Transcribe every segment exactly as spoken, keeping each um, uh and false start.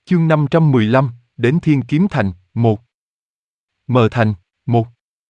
Chương năm trăm mười lăm, đến Thiên Kiếm Thành, một. Mờ Thành, một.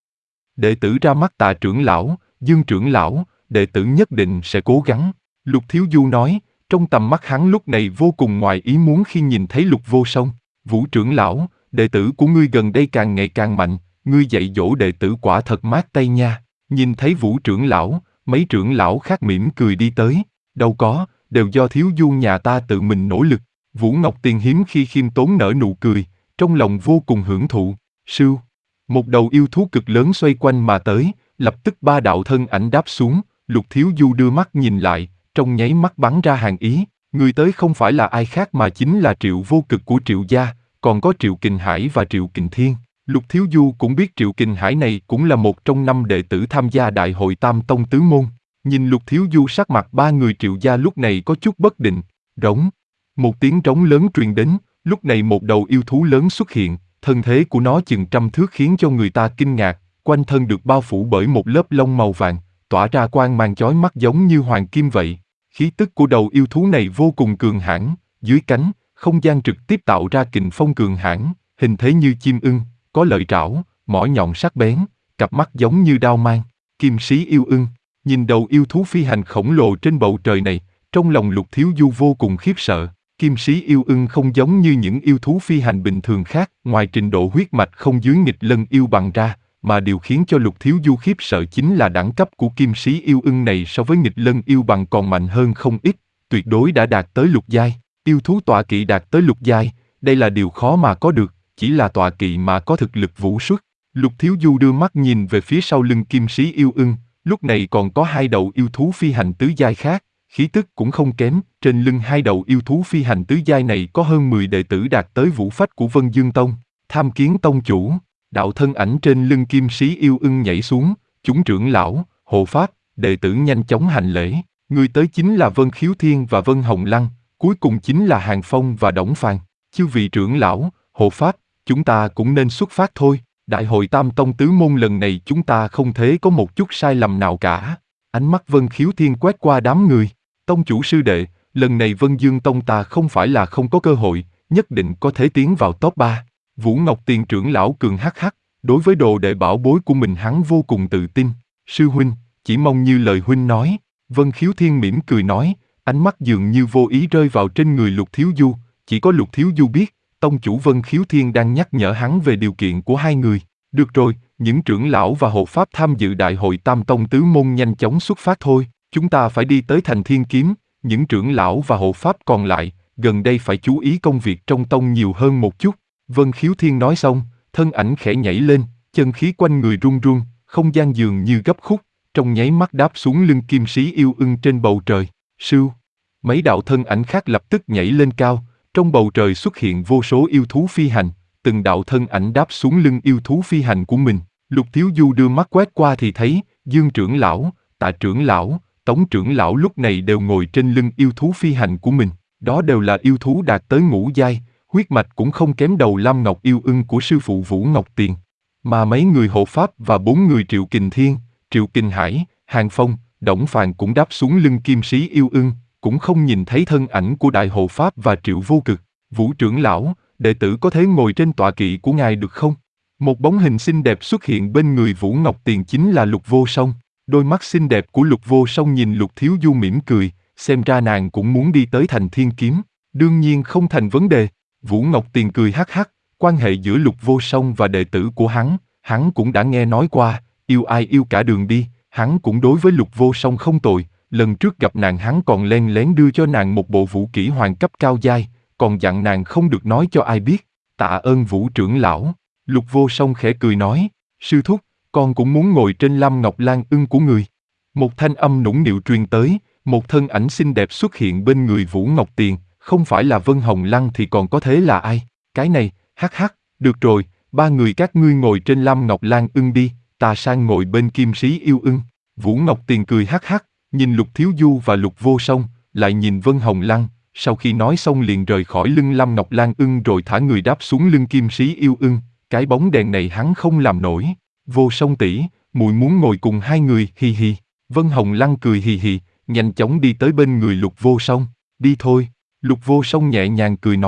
Đệ tử ra mắt Tạ trưởng lão, Dương trưởng lão, đệ tử nhất định sẽ cố gắng. Lục Thiếu Du nói, trong tầm mắt hắn lúc này vô cùng ngoài ý muốn khi nhìn thấy Lục Vô Song. Vũ trưởng lão, đệ tử của ngươi gần đây càng ngày càng mạnh, ngươi dạy dỗ đệ tử quả thật mát tay nha. Nhìn thấy Vũ trưởng lão, mấy trưởng lão khác mỉm cười đi tới. Đâu có, đều do Thiếu Du nhà ta tự mình nỗ lực. Vũ Ngọc Tiền hiếm khi khiêm tốn nở nụ cười, trong lòng vô cùng hưởng thụ. Sưu, một đầu yêu thú cực lớn xoay quanh mà tới, lập tức ba đạo thân ảnh đáp xuống. Lục Thiếu Du đưa mắt nhìn lại, trong nháy mắt bắn ra hàng ý. Người tới không phải là ai khác mà chính là Triệu Vô Cực của Triệu gia, còn có Triệu Kình Hải và Triệu Kình Thiên. Lục Thiếu Du cũng biết Triệu Kình Hải này cũng là một trong năm đệ tử tham gia đại hội Tam Tông Tứ Môn. Nhìn Lục Thiếu Du sắc mặt ba người Triệu gia lúc này có chút bất định. Rống. Một tiếng trống lớn truyền đến, lúc này một đầu yêu thú lớn xuất hiện, thân thế của nó chừng trăm thước khiến cho người ta kinh ngạc, quanh thân được bao phủ bởi một lớp lông màu vàng, tỏa ra quang mang chói mắt giống như hoàng kim vậy. Khí tức của đầu yêu thú này vô cùng cường hãn, dưới cánh, không gian trực tiếp tạo ra kình phong cường hãn, hình thế như chim ưng, có lợi trảo, mỏ nhọn sắc bén, cặp mắt giống như đao mang. Kim sĩ yêu ưng, nhìn đầu yêu thú phi hành khổng lồ trên bầu trời này, trong lòng Lục Thiếu Du vô cùng khiếp sợ. Kim sĩ yêu ưng không giống như những yêu thú phi hành bình thường khác, ngoài trình độ huyết mạch không dưới nghịch lân yêu bằng ra, mà điều khiến cho Lục Thiếu Du khiếp sợ chính là đẳng cấp của kim sĩ yêu ưng này so với nghịch lân yêu bằng còn mạnh hơn không ít, tuyệt đối đã đạt tới lục giai. Yêu thú tọa kỵ đạt tới lục giai, đây là điều khó mà có được, chỉ là tọa kỵ mà có thực lực vũ xuất. Lục Thiếu Du đưa mắt nhìn về phía sau lưng kim sĩ yêu ưng, lúc này còn có hai đầu yêu thú phi hành tứ giai khác. Khí tức cũng không kém, trên lưng hai đầu yêu thú phi hành tứ giai này có hơn mười đệ tử đạt tới vũ phách của Vân Dương Tông. Tham kiến tông chủ, đạo thân ảnh trên lưng kim sĩ yêu ưng nhảy xuống, chúng trưởng lão, hộ pháp, đệ tử nhanh chóng hành lễ. Người tới chính là Vân Khiếu Thiên và Vân Hồng Lăng, cuối cùng chính là Hàng Phong và Đổng Phàn. Chư vị trưởng lão, hộ pháp, chúng ta cũng nên xuất phát thôi. Đại hội Tam Tông Tứ Môn lần này chúng ta không thể có một chút sai lầm nào cả. Ánh mắt Vân Khiếu Thiên quét qua đám người. Tông chủ sư đệ, lần này Vân Dương Tông ta không phải là không có cơ hội, nhất định có thể tiến vào top ba. Vũ Ngọc Tiền trưởng lão cường hắc hắc, đối với đồ đệ bảo bối của mình hắn vô cùng tự tin. Sư huynh, chỉ mong như lời huynh nói. Vân Khiếu Thiên mỉm cười nói, ánh mắt dường như vô ý rơi vào trên người Lục Thiếu Du, chỉ có Lục Thiếu Du biết, tông chủ Vân Khiếu Thiên đang nhắc nhở hắn về điều kiện của hai người. Được rồi, những trưởng lão và hộ pháp tham dự đại hội Tam Tông Tứ Môn nhanh chóng xuất phát thôi. Chúng ta phải đi tới thành Thiên Kiếm, những trưởng lão và hộ pháp còn lại, gần đây phải chú ý công việc trong tông nhiều hơn một chút. Vân Khiếu Thiên nói xong, thân ảnh khẽ nhảy lên, chân khí quanh người run run, không gian dường như gấp khúc, trong nháy mắt đáp xuống lưng kim sĩ yêu ưng trên bầu trời. Sưu, mấy đạo thân ảnh khác lập tức nhảy lên cao, trong bầu trời xuất hiện vô số yêu thú phi hành, từng đạo thân ảnh đáp xuống lưng yêu thú phi hành của mình. Lục Thiếu Du đưa mắt quét qua thì thấy, Dương trưởng lão, Tạ trưởng lão, Tống trưởng lão lúc này đều ngồi trên lưng yêu thú phi hành của mình, đó đều là yêu thú đạt tới ngũ giai, huyết mạch cũng không kém đầu Lam Ngọc yêu ưng của sư phụ Vũ Ngọc Tiền. Mà mấy người hộ pháp và bốn người Triệu Kình Thiên, Triệu Kình Hải, Hàng Phong, Đổng Phàn cũng đáp xuống lưng kim sĩ yêu ưng, cũng không nhìn thấy thân ảnh của đại hộ pháp và Triệu Vô Cực. Vũ trưởng lão, đệ tử có thể ngồi trên tọa kỵ của ngài được không? Một bóng hình xinh đẹp xuất hiện bên người Vũ Ngọc Tiền chính là Lục Vô Song. Đôi mắt xinh đẹp của Lục Vô Song nhìn Lục Thiếu Du mỉm cười, xem ra nàng cũng muốn đi tới thành Thiên Kiếm. Đương nhiên không thành vấn đề. Vũ Ngọc Tiền cười hắc hắc, quan hệ giữa Lục Vô Song và đệ tử của hắn, hắn cũng đã nghe nói qua, yêu ai yêu cả đường đi, hắn cũng đối với Lục Vô Song không tồi, lần trước gặp nàng hắn còn len lén đưa cho nàng một bộ vũ kỹ hoàng cấp cao giai, còn dặn nàng không được nói cho ai biết. Tạ ơn Vũ trưởng lão. Lục Vô Song khẽ cười nói, sư thúc, con cũng muốn ngồi trên Lam Ngọc Lan ưng của người. Một thanh âm nũng nịu truyền tới, một thân ảnh xinh đẹp xuất hiện bên người Vũ Ngọc Tiền, không phải là Vân Hồng Lăng thì còn có thế là ai? Cái này, hắc hắc, được rồi, ba người các ngươi ngồi trên Lam Ngọc Lan ưng đi, ta sang ngồi bên kim sĩ yêu ưng. Vũ Ngọc Tiền cười hắc hắc, nhìn Lục Thiếu Du và Lục Vô Song, lại nhìn Vân Hồng Lăng, sau khi nói xong liền rời khỏi lưng Lam Ngọc Lan ưng rồi thả người đáp xuống lưng kim sĩ yêu ưng, cái bóng đèn này hắn không làm nổi. Vô Song tỷ, muội muốn ngồi cùng hai người, hi hi. Vân Hồng Lăng cười hì hì, nhanh chóng đi tới bên người Lục Vô Song. Đi thôi. Lục Vô Song nhẹ nhàng cười nói.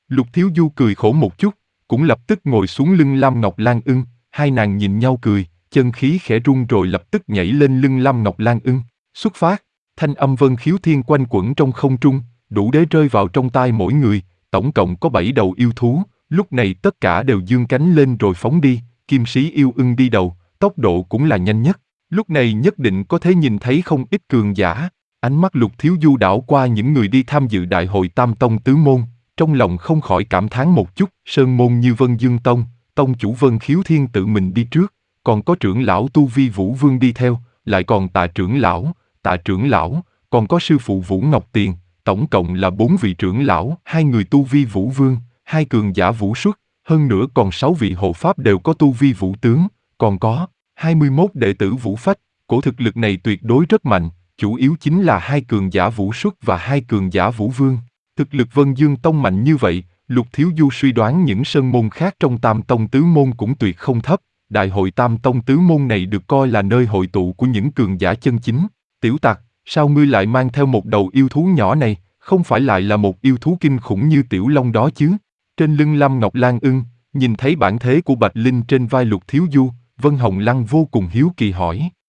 Lục Thiếu Du cười khổ một chút, cũng lập tức ngồi xuống lưng Lam Ngọc Lan Ưng, hai nàng nhìn nhau cười, chân khí khẽ rung rồi lập tức nhảy lên lưng Lam Ngọc Lan Ưng. Xuất phát, thanh âm vân khiếu thiên quanh quẩn trong không trung, đủ để rơi vào trong tai mỗi người, tổng cộng có bảy đầu yêu thú, lúc này tất cả đều giương cánh lên rồi phóng đi, kim sĩ yêu ưng đi đầu, tốc độ cũng là nhanh nhất. Lúc này nhất định có thể nhìn thấy không ít cường giả. Ánh mắt Lục Thiếu Du đảo qua những người đi tham dự đại hội Tam Tông Tứ Môn, trong lòng không khỏi cảm thán một chút, sơn môn như Vân Dương Tông, tông chủ Vân Khiếu Thiên tự mình đi trước, còn có trưởng lão Tu Vi Vũ Vương đi theo, lại còn Tạ trưởng lão, Tạ trưởng lão, còn có sư phụ Vũ Ngọc Tiền, tổng cộng là bốn vị trưởng lão, hai người Tu Vi Vũ Vương, hai cường giả Vũ Xuất, hơn nữa còn sáu vị hộ pháp đều có Tu Vi Vũ Tướng, còn có hai mươi mốt đệ tử Vũ Phách, cổ thực lực này tuyệt đối rất mạnh, chủ yếu chính là hai cường giả Vũ Xuất và hai cường giả Vũ Vương. Thực lực Vân Dương Tông mạnh như vậy, Lục Thiếu Du suy đoán những sơn môn khác trong Tam Tông Tứ Môn cũng tuyệt không thấp. Đại hội Tam Tông Tứ Môn này được coi là nơi hội tụ của những cường giả chân chính. Tiểu Tặc, sao ngươi lại mang theo một đầu yêu thú nhỏ này, không phải lại là một yêu thú kinh khủng như Tiểu Long đó chứ? Trên lưng Lam Ngọc Lan Ưng, nhìn thấy bản thể của Bạch Linh trên vai Lục Thiếu Du, Vân Hồng Lăng vô cùng hiếu kỳ hỏi.